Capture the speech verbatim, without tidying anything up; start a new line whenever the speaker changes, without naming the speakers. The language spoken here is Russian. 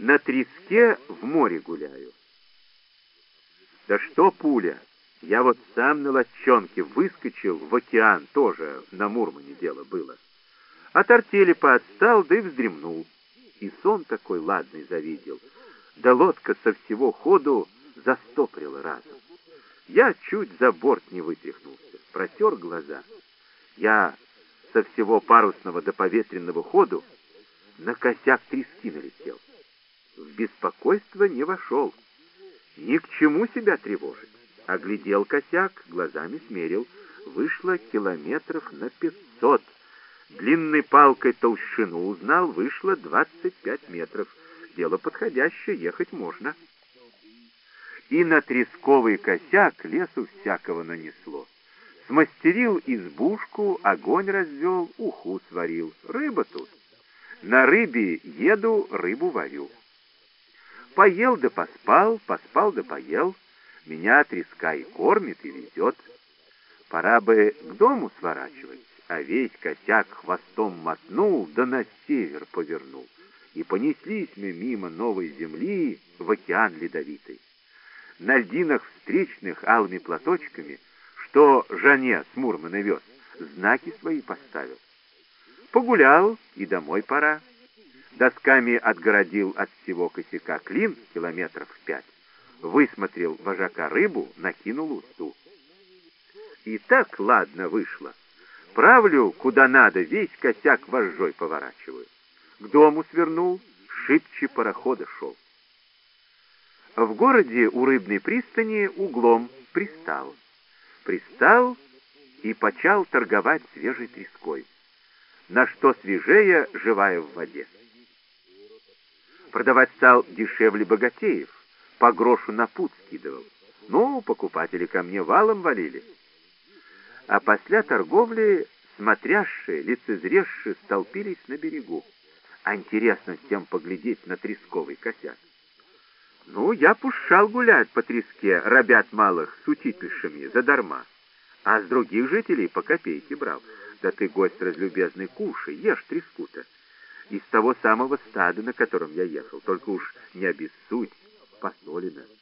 На треске в море гуляю. Да что пуля! Я вот сам на лодчонке выскочил в океан, тоже на Мурмане дело было. От артели поотстал, да и вздремнул. И сон такой ладный завидел. Да лодка со всего ходу застопорила разом. Я чуть за борт не вытряхнулся, протер глаза. Я со всего парусного до поветренного ходу на косяк трески налетел. В беспокойство не вошел. Ни к чему себя тревожить. Оглядел косяк, глазами смерил. Вышло километров на пятьсот. Длинной палкой толщину узнал, вышло двадцать пять метров. Дело подходящее, ехать можно. И на тресковый косяк лесу всякого нанесло. Смастерил избушку, огонь развел, уху сварил. Рыба тут. На рыбе еду, рыбу варю. Поел да поспал, поспал да поел. Меня треска и кормит, и ведет. Пора бы к дому сворачивать, а весь косяк хвостом мотнул, да на север повернул. И понеслись мы мимо новой земли в океан ледовитый. На льдинах встречных алыми платочками, что Жанне с Мурмана вез, знаки свои поставил. Погулял, и домой пора. Досками отгородил от всего косяка клин километров пять, высмотрел вожака рыбу, накинул усту. И так ладно вышло. Правлю, куда надо, весь косяк вожжой поворачиваю. К дому свернул, шибче парохода шел. В городе у рыбной пристани углом пристал. Пристал и почал торговать свежей треской. На что свежее, живая в воде. Продавать стал дешевле богатеев, по грошу на пуд скидывал. Ну, покупатели ко мне валом валили. А после торговли смотрящие, лицезревшие столпились на берегу. А интересно всем поглядеть на тресковый косяк. Ну, я пущал гулять по треске ребят малых с утипельшами задарма, а с других жителей по копейке брал. Да ты, гость разлюбезный, кушай, ешь треску-то. Из того самого стада, на котором я ехал, только уж не обессудь, посолено.